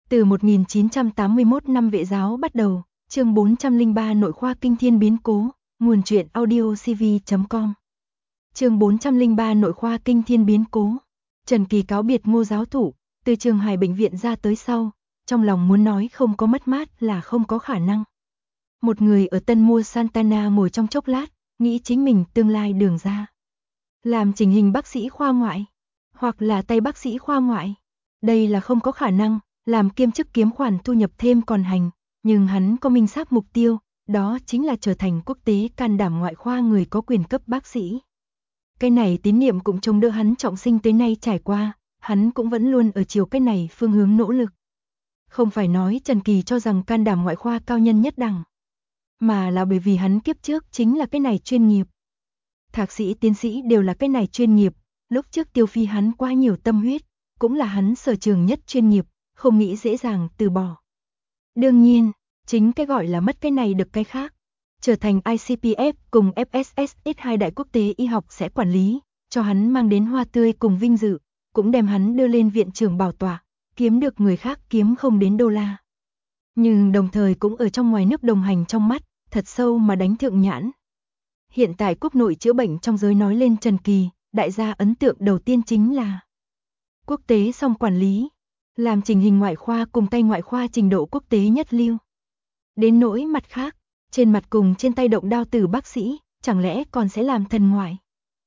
Từ 1981 năm vệ giáo bắt đầu, chương 403 nội khoa kinh thiên biến cố, nguồn truyện audiocv.com. Chương 403 nội khoa kinh thiên biến cố. Trần Kỳ cáo biệt Ngô giáo thụ, từ Trường Hải bệnh viện ra tới sau, trong lòng muốn nói không có mất mát là không có khả năng. Một người ở Tân Mua Santana ngồi trong chốc lát, nghĩ chính mình tương lai đường ra. Làm chỉnh hình bác sĩ khoa ngoại, hoặc là tay bác sĩ khoa ngoại. Đây là không có khả năng, làm kiêm chức kiếm khoản thu nhập thêm còn hành, nhưng hắn có minh xác mục tiêu, đó chính là trở thành quốc tế can đảm ngoại khoa người có quyền cấp bác sĩ. Cái này tín niệm cũng chống đỡ hắn trọng sinh tới nay trải qua, hắn cũng vẫn luôn ở chiều cái này phương hướng nỗ lực. Không phải nói Trần Kỳ cho rằng can đảm ngoại khoa cao nhân nhất đẳng, mà là bởi vì hắn kiếp trước chính là cái này chuyên nghiệp. Thạc sĩ tiến sĩ đều là cái này chuyên nghiệp, lúc trước tiêu phi hắn quá nhiều tâm huyết, cũng là hắn sở trường nhất chuyên nghiệp, không nghĩ dễ dàng từ bỏ. Đương nhiên, chính cái gọi là mất cái này được cái khác. Trở thành ICPF cùng FSSX hai đại quốc tế y học sẽ quản lý, cho hắn mang đến hoa tươi cùng vinh dự, cũng đem hắn đưa lên viện trưởng bảo tọa, kiếm được người khác kiếm không đến đô la. Nhưng đồng thời cũng ở trong ngoài nước đồng hành trong mắt, thật sâu mà đánh thượng nhãn. Hiện tại quốc nội chữa bệnh trong giới nói lên Trần Kỳ, đại gia ấn tượng đầu tiên chính là quốc tế song quản lý, làm chỉnh hình ngoại khoa cùng tay ngoại khoa trình độ quốc tế nhất lưu. Đến nỗi mặt khác, trên mặt cùng trên tay động đao tử bác sĩ, chẳng lẽ còn sẽ làm thần ngoại,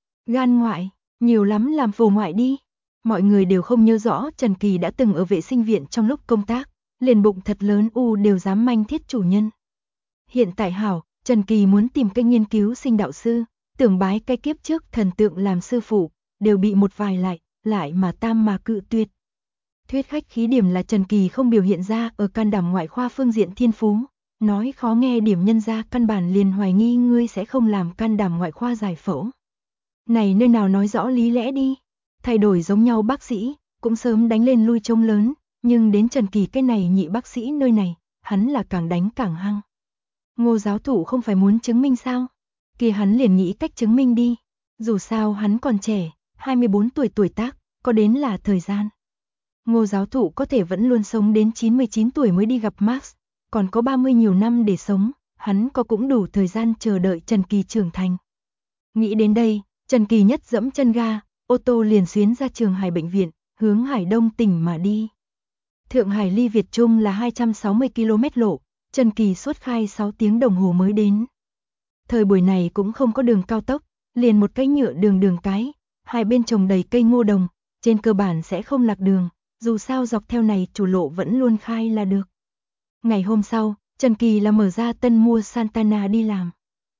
gan ngoại, nhiều lắm làm phổ ngoại đi. Mọi người đều không nhớ rõ Trần Kỳ đã từng ở vệ sinh viện trong lúc công tác, liền bụng thật lớn đều dám manh thiết chủ nhân. Hiện tại hảo, Trần Kỳ muốn tìm cái nghiên cứu sinh đạo sư, tưởng bái cái kiếp trước thần tượng làm sư phụ, đều bị một vài lại mà tam mà cự tuyệt. Thuyết khách khí điểm là Trần Kỳ không biểu hiện ra ở can đảm ngoại khoa phương diện thiên phú, nói khó nghe điểm nhân ra căn bản liền hoài nghi ngươi sẽ không làm can đảm ngoại khoa giải phẫu. Này nơi nào nói rõ lý lẽ đi, thay đổi giống nhau bác sĩ, cũng sớm đánh lên lui trông lớn, nhưng đến Trần Kỳ cái này nhị bác sĩ nơi này, hắn là càng đánh càng hăng. Ngô giáo thụ không phải muốn chứng minh sao? Kia hắn liền nghĩ cách chứng minh đi, dù sao hắn còn trẻ, 24 tuổi tác, có đến là thời gian. Ngô giáo thụ có thể vẫn luôn sống đến 99 tuổi mới đi gặp Max, còn có 30 nhiều năm để sống, hắn có cũng đủ thời gian chờ đợi Trần Kỳ trưởng thành. Nghĩ đến đây, Trần Kỳ nhất dẫm chân ga, ô tô liền xuyến ra Trường Hải bệnh viện, hướng Hải Đông tỉnh mà đi. Thượng Hải ly Việt Trung là 260 km lộ, Trần Kỳ suốt khai 6 tiếng đồng hồ mới đến. Thời buổi này cũng không có đường cao tốc, liền một cái nhựa đường cái, hai bên trồng đầy cây ngô đồng, trên cơ bản sẽ không lạc đường, dù sao dọc theo này chủ lộ vẫn luôn khai là được. Ngày hôm sau, Trần Kỳ là mở ra Tân Mua Santana đi làm.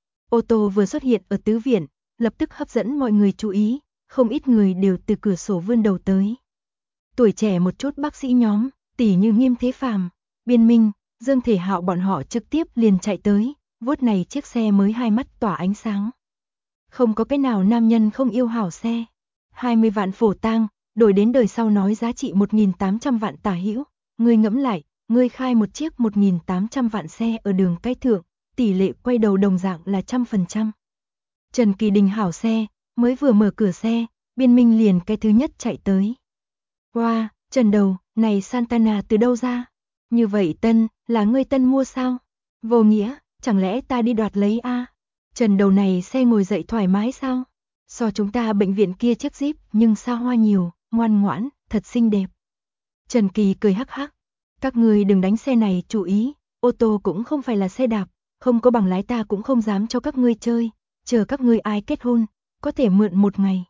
Ô tô vừa xuất hiện ở tứ viện, lập tức hấp dẫn mọi người chú ý, không ít người đều từ cửa sổ vươn đầu tới. Tuổi trẻ một chút bác sĩ nhóm, tỉ như Nghiêm Thế Phàm, Biên Minh, Dương Thể Hạo bọn họ trực tiếp liền chạy tới, vuốt này chiếc xe mới hai mắt tỏa ánh sáng. Không có cái nào nam nhân không yêu hảo xe. 20 vạn phổ tang, đổi đến đời sau nói giá trị 1.800 vạn tả hữu. Ngươi ngẫm lại, ngươi khai một chiếc 1.800 vạn xe ở đường cái thượng, tỷ lệ quay đầu đồng dạng là 100%. Trần Kỳ đình hảo xe, mới vừa mở cửa xe, Biên Minh liền cái thứ nhất chạy tới. Wow, Trần đầu, này Santana từ đâu ra? Như vậy tân, là ngươi tân mua sao? Vô nghĩa, chẳng lẽ ta đi đoạt lấy a? Trần đầu này xe ngồi dậy thoải mái sao? So chúng ta bệnh viện kia chiếc Jeep nhưng xa hoa nhiều, ngoan ngoãn, thật xinh đẹp. Trần Kỳ cười hắc hắc. Các người đừng đánh xe này chú ý, ô tô cũng không phải là xe đạp, không có bằng lái ta cũng không dám cho các ngươi chơi, chờ các ngươi ai kết hôn, có thể mượn một ngày.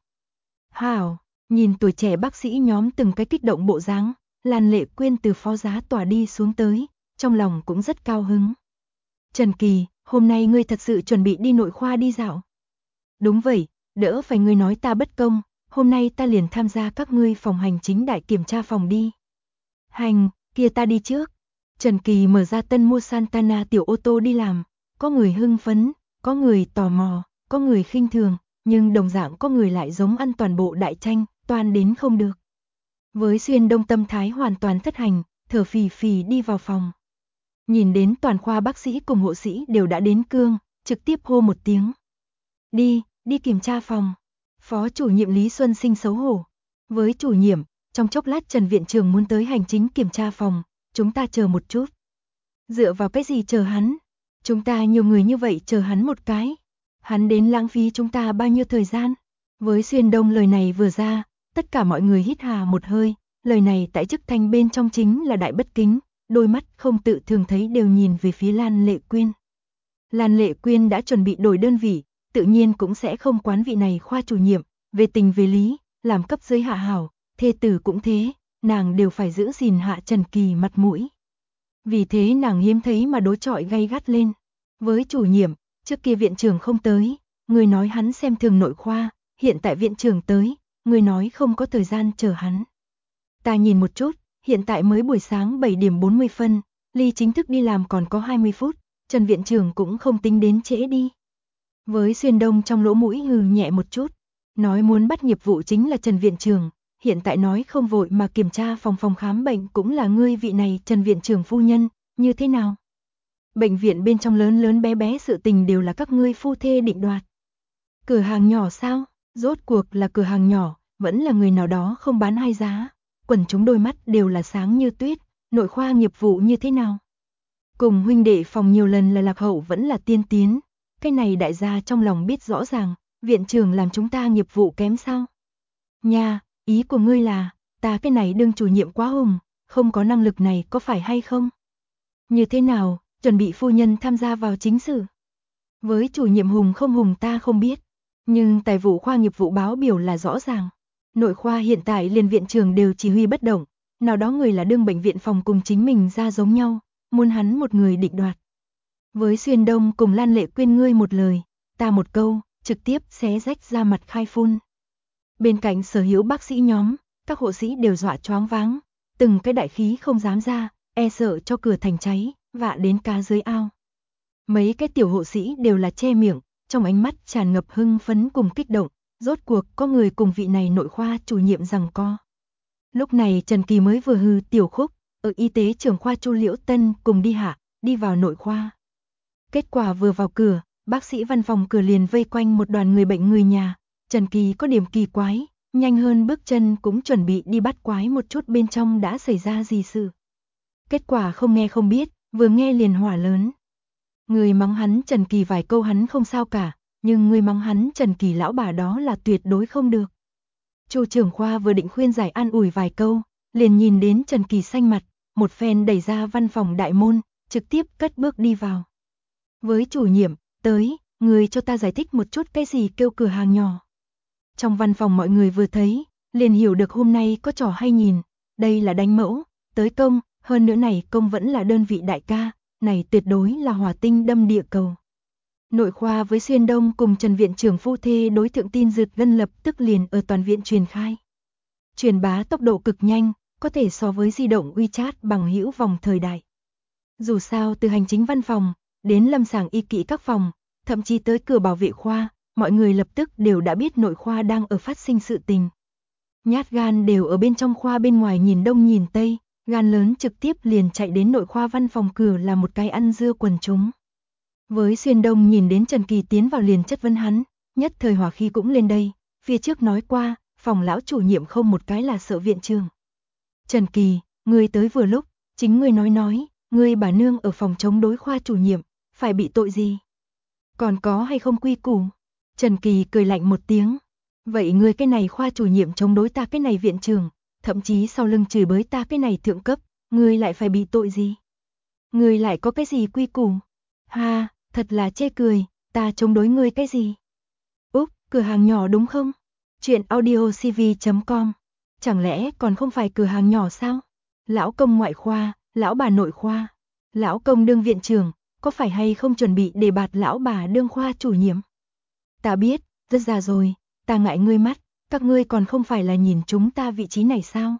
Hảo, nhìn tuổi trẻ bác sĩ nhóm từng cái kích động bộ dáng, Lan Lệ Quyên từ phó giá tòa đi xuống tới, trong lòng cũng rất cao hứng. Trần Kỳ, hôm nay ngươi thật sự chuẩn bị đi nội khoa đi dạo? Đúng vậy, đỡ phải ngươi nói ta bất công, hôm nay ta liền tham gia các ngươi phòng hành chính đại kiểm tra phòng đi. Hành, kia ta đi trước. Trần Kỳ mở ra Tân Mua Santana tiểu ô tô đi làm, có người hưng phấn, có người tò mò, có người khinh thường, nhưng đồng dạng có người lại giống ăn toàn bộ đại tranh, toan đến không được. Với xuyên đông tâm thái hoàn toàn thất hành, thở phì phì đi vào phòng. Nhìn đến toàn khoa bác sĩ cùng hộ sĩ đều đã đến cương, trực tiếp hô một tiếng. Đi kiểm tra phòng. Phó chủ nhiệm Lý Xuân Sinh xấu hổ. Với chủ nhiệm, trong chốc lát Trần viện trưởng muốn tới hành chính kiểm tra phòng, chúng ta chờ một chút. Dựa vào cái gì chờ hắn? Chúng ta nhiều người như vậy chờ hắn một cái. Hắn đến lãng phí chúng ta bao nhiêu thời gian? Với Xuyên Đông lời này vừa ra, tất cả mọi người hít hà một hơi, lời này tại chức thanh bên trong chính là đại bất kính, đôi mắt không tự thường thấy đều nhìn về phía Lan Lệ Quyên. Lan Lệ Quyên đã chuẩn bị đổi đơn vị, tự nhiên cũng sẽ không quán vị này khoa chủ nhiệm, về tình về lý, làm cấp dưới hạ hảo, thê tử cũng thế, nàng đều phải giữ gìn Hạ Trần Kỳ mặt mũi. Vì thế nàng hiếm thấy mà đối chọi gay gắt lên. Với chủ nhiệm, trước kia viện trưởng không tới, người nói hắn xem thường nội khoa, hiện tại viện trưởng tới, người nói không có thời gian chờ hắn. Ta nhìn một chút, hiện tại mới buổi sáng 7 điểm 40 phân, ly chính thức đi làm còn có 20 phút, Trần viện trưởng cũng không tính đến trễ đi. Với Xuyên Đông trong lỗ mũi hừ nhẹ một chút, nói muốn bắt nghiệp vụ chính là Trần viện trưởng, hiện tại nói không vội mà kiểm tra phòng khám bệnh cũng là ngươi vị này Trần viện trưởng phu nhân, như thế nào? Bệnh viện bên trong lớn lớn bé bé sự tình đều là các ngươi phu thê định đoạt. Cửa hàng nhỏ sao? Rốt cuộc là cửa hàng nhỏ, vẫn là người nào đó không bán hai giá. Quần chúng đôi mắt đều là sáng như tuyết, nội khoa nghiệp vụ như thế nào? Cùng huynh đệ phòng nhiều lần là lạc hậu vẫn là tiên tiến. Cái này đại gia trong lòng biết rõ ràng, viện trưởng làm chúng ta nghiệp vụ kém sao? Nha, ý của ngươi là, ta cái này đương chủ nhiệm quá hùng, không có năng lực này có phải hay không? Như thế nào, chuẩn bị phu nhân tham gia vào chính sự? Với chủ nhiệm hùng không hùng ta không biết, nhưng tài vụ khoa nghiệp vụ báo biểu là rõ ràng. Nội khoa hiện tại liền viện trưởng đều chỉ huy bất động, nào đó người là đương bệnh viện phòng cùng chính mình ra giống nhau, muốn hắn một người định đoạt. Với Xuyên Đông cùng Lan Lệ Quyên ngươi một lời, ta một câu, trực tiếp xé rách ra mặt khai phun. Bên cạnh sở hữu bác sĩ nhóm, các hộ sĩ đều dọa choáng váng, từng cái đại khí không dám ra, e sợ cho cửa thành cháy, vạ đến cá dưới ao. Mấy cái tiểu hộ sĩ đều là che miệng, trong ánh mắt tràn ngập hưng phấn cùng kích động, rốt cuộc có người cùng vị này nội khoa chủ nhiệm giằng co. Lúc này Trần Kỳ mới vừa hư tiểu khúc, ở y tế trưởng khoa Chu Liễu Tân cùng đi vào nội khoa. Kết quả vừa vào cửa, bác sĩ văn phòng cửa liền vây quanh một đoàn người bệnh người nhà, Trần Kỳ có điểm kỳ quái, nhanh hơn bước chân cũng chuẩn bị đi bắt quái một chút bên trong đã xảy ra gì sự. Kết quả không nghe không biết, vừa nghe liền hỏa lớn. Người mắng hắn Trần Kỳ vài câu hắn không sao cả, nhưng người mắng hắn Trần Kỳ lão bà đó là tuyệt đối không được. Chu trưởng khoa vừa định khuyên giải an ủi vài câu, liền nhìn đến Trần Kỳ xanh mặt, một phen đẩy ra văn phòng đại môn, trực tiếp cất bước đi vào. Với chủ nhiệm, tới, người cho ta giải thích một chút cái gì kêu cửa hàng nhỏ. Trong văn phòng mọi người vừa thấy, liền hiểu được hôm nay có trò hay nhìn, đây là đánh mẫu, tới công, hơn nữa này công vẫn là đơn vị đại ca, này tuyệt đối là hỏa tinh đâm địa cầu. Nội khoa với Xuyên Đông cùng Trần viện trưởng phu thê đối thượng tin rực gân lập tức liền ở toàn viện truyền khai. Truyền bá tốc độ cực nhanh, có thể so với di động WeChat bằng hữu vòng thời đại. Dù sao từ hành chính văn phòng, đến lâm sàng y kỹ các phòng, thậm chí tới cửa bảo vệ khoa, mọi người lập tức đều đã biết nội khoa đang ở phát sinh sự tình. Nhát gan đều ở bên trong khoa bên ngoài nhìn đông nhìn tây, gan lớn trực tiếp liền chạy đến nội khoa văn phòng cửa là một cái ăn dưa quần chúng. Với Xuyên Đông nhìn đến Trần Kỳ tiến vào liền chất vấn hắn, nhất thời hỏa khí cũng lên đây, phía trước nói qua, phòng lão chủ nhiệm không một cái là sợ viện trưởng. Trần Kỳ, ngươi tới vừa lúc, chính ngươi nói, ngươi bà nương ở phòng chống đối khoa chủ nhiệm, phải bị tội gì? Còn có hay không quy củ? Trần Kỳ cười lạnh một tiếng, vậy ngươi cái này khoa chủ nhiệm chống đối ta cái này viện trưởng, thậm chí sau lưng chửi bới ta cái này thượng cấp, ngươi lại phải bị tội gì? Ngươi lại có cái gì quy củ? Ha, thật là chê cười, ta chống đối ngươi cái gì? Úp, cửa hàng nhỏ đúng không? Chuyện audiocv.com. Chẳng lẽ còn không phải cửa hàng nhỏ sao? Lão công ngoại khoa, lão bà nội khoa, lão công đương viện trưởng, có phải hay không chuẩn bị đề bạt lão bà đương khoa chủ nhiệm? Ta biết, rất già rồi, ta ngại ngươi mắt, các ngươi còn không phải là nhìn chúng ta vị trí này sao?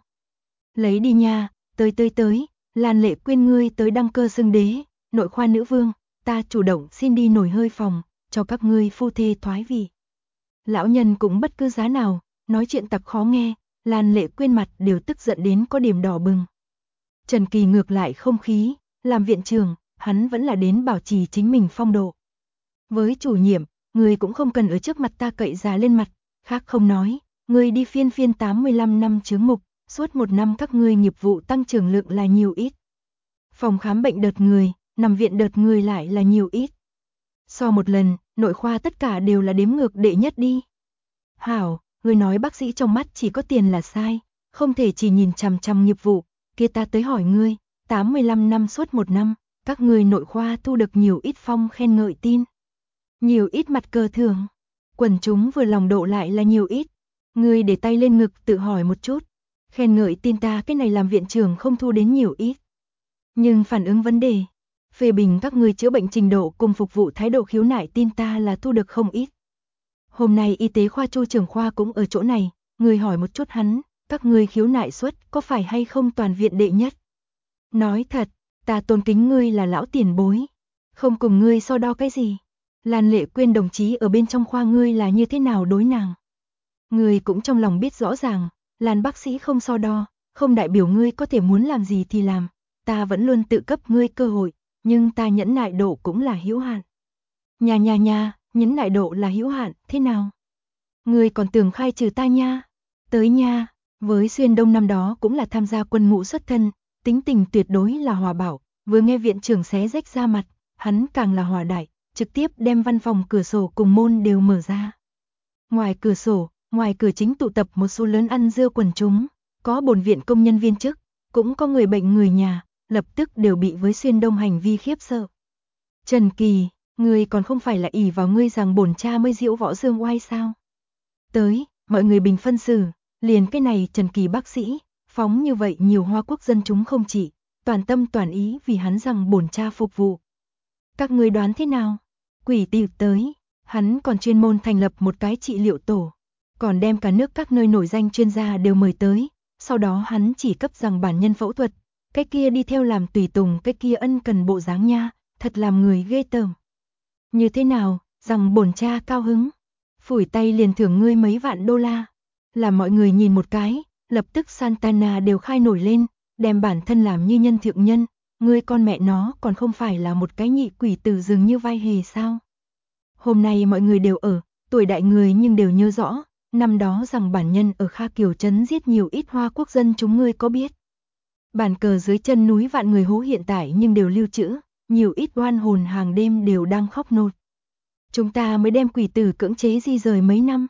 Lấy đi nha, tới, Lan Lệ Quyên ngươi tới đăng cơ xưng đế, nội khoa nữ vương, ta chủ động xin đi nổi hơi phòng, cho các ngươi phu thê thoái vị. Lão nhân cũng bất cứ giá nào, nói chuyện tặc khó nghe, Lan Lệ Quyên mặt đều tức giận đến có điểm đỏ bừng. Trần Kỳ ngược lại không khí, làm viện trưởng, hắn vẫn là đến bảo trì chính mình phong độ. Với chủ nhiệm, người cũng không cần ở trước mặt ta cậy già lên mặt, khác không nói, người đi phiên 85 năm chướng mục, suốt một năm các ngươi nghiệp vụ tăng trưởng lượng là nhiều ít. Phòng khám bệnh đợt người, nằm viện đợt người lại là nhiều ít. So một lần, nội khoa tất cả đều là đếm ngược đệ nhất đi. Hảo, người nói bác sĩ trong mắt chỉ có tiền là sai, không thể chỉ nhìn chằm chằm nghiệp vụ, kia ta tới hỏi ngươi, 85 năm suốt một năm, các ngươi nội khoa thu được nhiều ít phong khen ngợi tin. Nhiều ít mặt cờ thưởng, quần chúng vừa lòng độ lại là nhiều ít. Ngươi để tay lên ngực tự hỏi một chút, khen ngợi tin ta cái này làm viện trưởng không thu đến nhiều ít. Nhưng phản ứng vấn đề, phê bình các ngươi chữa bệnh trình độ cùng phục vụ thái độ khiếu nại tin ta là thu được không ít. Hôm nay y tế khoa Chu trưởng khoa cũng ở chỗ này, ngươi hỏi một chút hắn, các ngươi khiếu nại suất có phải hay không toàn viện đệ nhất. Nói thật, ta tôn kính ngươi là lão tiền bối, không cùng ngươi so đo cái gì. Lan Lệ Quyên đồng chí ở bên trong khoa ngươi là như thế nào đối nàng. Ngươi cũng trong lòng biết rõ ràng, Lan bác sĩ không so đo, không đại biểu ngươi có thể muốn làm gì thì làm, ta vẫn luôn tự cấp ngươi cơ hội, nhưng ta nhẫn nại độ cũng là hữu hạn. Nha, nhẫn nại độ là hữu hạn, thế nào? Ngươi còn tưởng khai trừ ta nha? Tới nha, với Xuyên Đông năm đó cũng là tham gia quân ngũ xuất thân, tính tình tuyệt đối là hòa bảo, vừa nghe viện trưởng xé rách ra mặt, hắn càng là hòa đại, trực tiếp đem văn phòng cửa sổ cùng môn đều mở ra. Ngoài cửa sổ, ngoài cửa chính tụ tập một số lớn ăn dưa quần chúng, có bổn viện công nhân viên chức, cũng có người bệnh người nhà, lập tức đều bị với Xuyên Đông hành vi khiếp sợ. Trần Kỳ, ngươi còn không phải là ỷ vào ngươi rằng bổn cha mới diễu võ dương oai sao? Tới, mọi người bình phân xử, liền cái này Trần Kỳ bác sĩ, phóng như vậy nhiều Hoa Quốc dân chúng không chỉ, toàn tâm toàn ý vì hắn rằng bổn cha phục vụ. Các ngươi đoán thế nào? Quỷ tị tới, hắn còn chuyên môn thành lập một cái trị liệu tổ, còn đem cả nước các nơi nổi danh chuyên gia đều mời tới, sau đó hắn chỉ cấp rằng bản nhân phẫu thuật, cái kia đi theo làm tùy tùng, cái kia ân cần bộ dáng nha, thật làm người ghê tởm. Như thế nào, rằng bổn cha cao hứng, phủi tay liền thưởng ngươi mấy vạn đô la. Làm mọi người nhìn một cái, lập tức Santana đều khai nổi lên, đem bản thân làm như nhân thượng nhân, ngươi con mẹ nó còn không phải là một cái nhị quỷ tử dường như vai hề sao. Hôm nay mọi người đều ở, tuổi đại người nhưng đều nhớ rõ, năm đó rằng bản nhân ở Kha Kiều Trấn giết nhiều ít Hoa Quốc dân chúng ngươi có biết. Bản cờ dưới chân núi vạn người hố hiện tại nhưng đều lưu trữ, nhiều ít oan hồn hàng đêm đều đang khóc nột. Chúng ta mới đem quỷ tử cưỡng chế di rời mấy năm.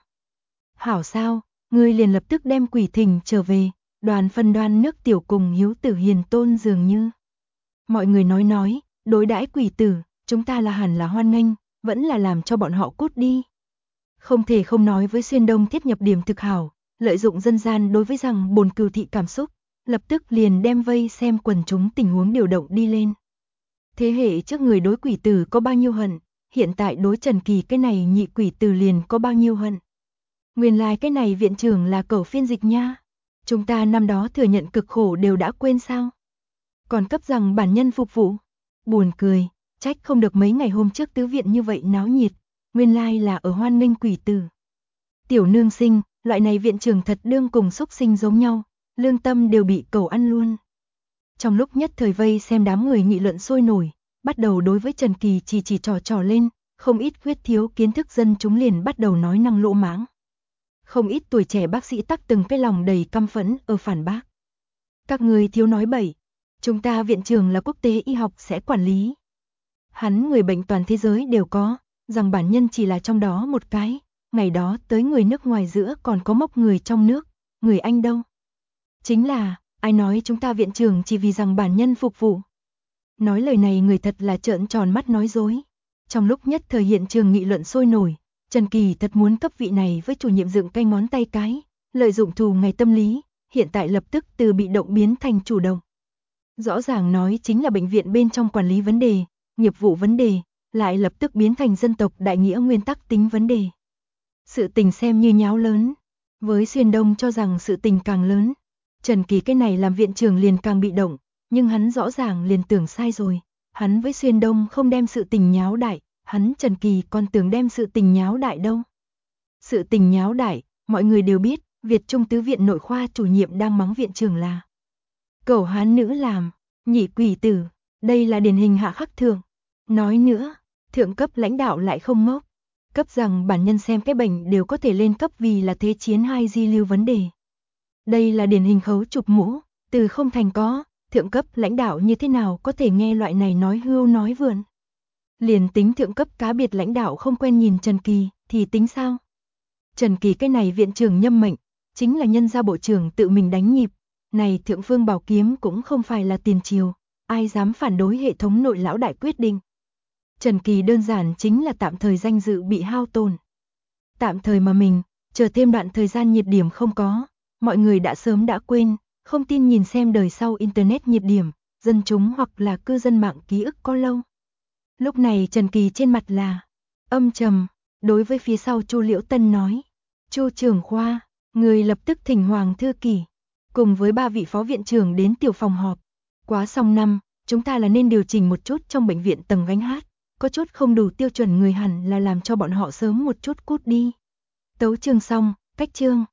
Hảo sao, ngươi liền lập tức đem quỷ thỉnh trở về, đoàn phân đoan nước tiểu cùng hiếu tử hiền tôn dường như. Mọi người nói, đối đãi quỷ tử, chúng ta là hẳn là hoan nghênh, vẫn là làm cho bọn họ cút đi. Không thể không nói với Xuyên Đông thiết nhập điểm thực hảo, lợi dụng dân gian đối với rằng bồn cừu thị cảm xúc, lập tức liền đem vây xem quần chúng tình huống điều động đi lên. Thế hệ trước người đối quỷ tử có bao nhiêu hận, hiện tại đối Trần Kỳ cái này nhị quỷ tử liền có bao nhiêu hận. Nguyên lai cái này viện trưởng là cẩu phiên dịch nha. Chúng ta năm đó thừa nhận cực khổ đều đã quên sao? Còn cấp rằng bản nhân phục vụ. Buồn cười, trách không được mấy ngày hôm trước tứ viện như vậy náo nhiệt, nguyên lai là ở hoan nghênh quỷ tử. Tiểu nương sinh, loại này viện trưởng thật đương cùng xúc sinh giống nhau, lương tâm đều bị cẩu ăn luôn. Trong lúc nhất thời vây xem đám người nghị luận sôi nổi, bắt đầu đối với Trần Kỳ chỉ trò lên, không ít khuyết thiếu kiến thức dân chúng liền bắt đầu nói năng lỗ mãng. Không ít tuổi trẻ bác sĩ tắc từng cái lòng đầy căm phẫn ở phản bác. Các người thiếu nói bậy, chúng ta viện trưởng là quốc tế y học sẽ quản lý. Hắn người bệnh toàn thế giới đều có, rằng bản nhân chỉ là trong đó một cái, ngày đó tới người nước ngoài giữa còn có mốc người trong nước, người Anh đâu. Chính là, ai nói chúng ta viện trưởng chỉ vì rằng bản nhân phục vụ. Nói lời này người thật là trợn tròn mắt nói dối. Trong lúc nhất thời hiện trường nghị luận sôi nổi, Trần Kỳ thật muốn cấp vị này với chủ nhiệm dựng cây ngón tay cái, lợi dụng thù ngày tâm lý, hiện tại lập tức từ bị động biến thành chủ động. Rõ ràng nói chính là bệnh viện bên trong quản lý vấn đề, nghiệp vụ vấn đề, lại lập tức biến thành dân tộc đại nghĩa nguyên tắc tính vấn đề. Sự tình xem như nháo lớn, với Xuyên Đông cho rằng sự tình càng lớn, Trần Kỳ cái này làm viện trưởng liền càng bị động, nhưng hắn rõ ràng liền tưởng sai rồi, hắn với Xuyên Đông không đem sự tình nháo đại, hắn Trần Kỳ còn tưởng đem sự tình nháo đại đâu. Sự tình nháo đại, mọi người đều biết, Việt Trung Tứ Viện Nội khoa chủ nhiệm đang mắng viện trưởng là cẩu hán nữ làm, nhị quỷ tử, đây là điển hình hạ khắc thượng. Nói nữa, thượng cấp lãnh đạo lại không ngốc, cấp rằng bản nhân xem cái bệnh đều có thể lên cấp vì là thế chiến 2 di lưu vấn đề. Đây là điển hình khấu chụp mũ, từ không thành có, thượng cấp lãnh đạo như thế nào có thể nghe loại này nói hưu nói vượn. Liền tính thượng cấp cá biệt lãnh đạo không quen nhìn Trần Kỳ, thì tính sao? Trần Kỳ cái này viện trưởng nhâm mệnh, chính là nhân gia bộ trưởng tự mình đánh nhịp, này thượng phương bảo kiếm cũng không phải là tiền triều, ai dám phản đối hệ thống nội lão đại quyết định. Trần Kỳ đơn giản chính là tạm thời danh dự bị hao tổn. Tạm thời mà mình, chờ thêm đoạn thời gian nhiệt điểm không có, mọi người đã sớm đã quên, không tin nhìn xem đời sau internet nhiệt điểm, dân chúng hoặc là cư dân mạng ký ức có lâu. Lúc này Trần Kỳ trên mặt là âm trầm, đối với phía sau Chu Liễu Tân nói: "Chu trưởng khoa, người lập tức thỉnh Hoàng thư kỷ cùng với 3 vị phó viện trưởng đến tiểu phòng họp. Quá xong năm, chúng ta là nên điều chỉnh một chút trong bệnh viện tầng gánh hát, có chút không đủ tiêu chuẩn người hẳn là làm cho bọn họ sớm một chút cút đi." Tấu chương xong, cách chương.